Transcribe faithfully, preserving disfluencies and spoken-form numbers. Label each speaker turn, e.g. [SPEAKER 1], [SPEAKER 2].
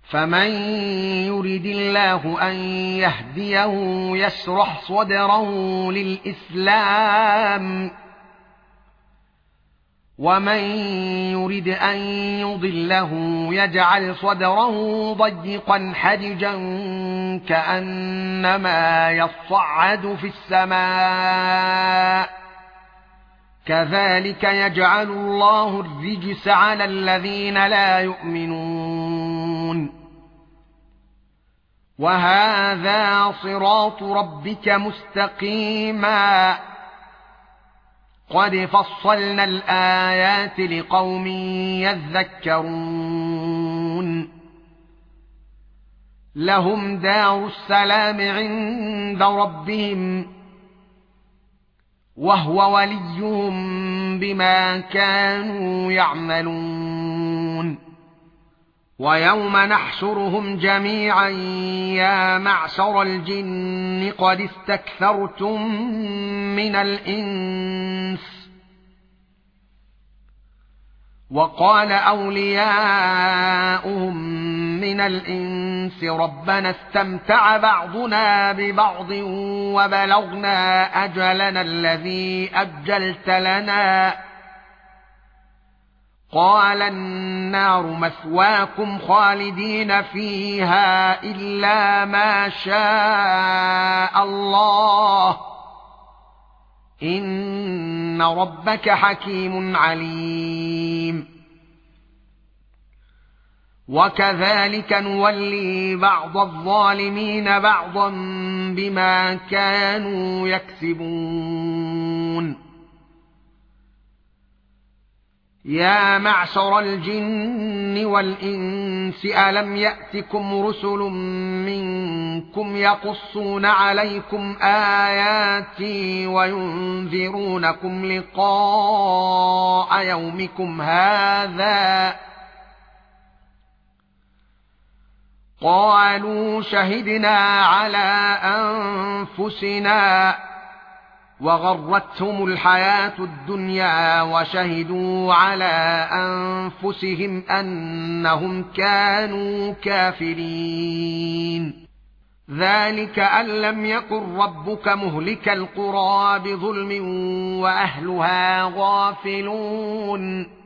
[SPEAKER 1] فمن يرد الله أن يهديه يشرح صدره للإسلام ومن يرد أن يضله يجعل صدره ضيقا حرجا كأنما يصعد في السماء كذلك يجعل الله الرجس على الذين لا يؤمنون وهذا صراط ربك مستقيما قد فصلنا الآيات لقوم يذكرون لهم دار السلام عند ربهم وهو وليهم بما كانوا يعملون ويوم نحشرهم جميعا يا معشر الجن قد استكثرتم من الإنس وقال أولياؤهم من الإنس ربنا استمتع بعضنا ببعض وبلغنا أجلنا الذي أجلت لنا قال النار مثواكم خالدين فيها إلا ما شاء الله إن ربك حكيم عليم وكذلك نولي بعض الظالمين بعضا بما كانوا يكسبون يا معشر الجن والإنس ألم يأتكم رسل منكم يقصون عليكم آياتي وينذرونكم لقاء يومكم هذا قالوا شهدنا على أنفسنا وغرتهم الحياة الدنيا وشهدوا على أنفسهم أنهم كانوا كافرين ذلك أن لم يكن ربك مهلك القرى بظلم وأهلها غافلون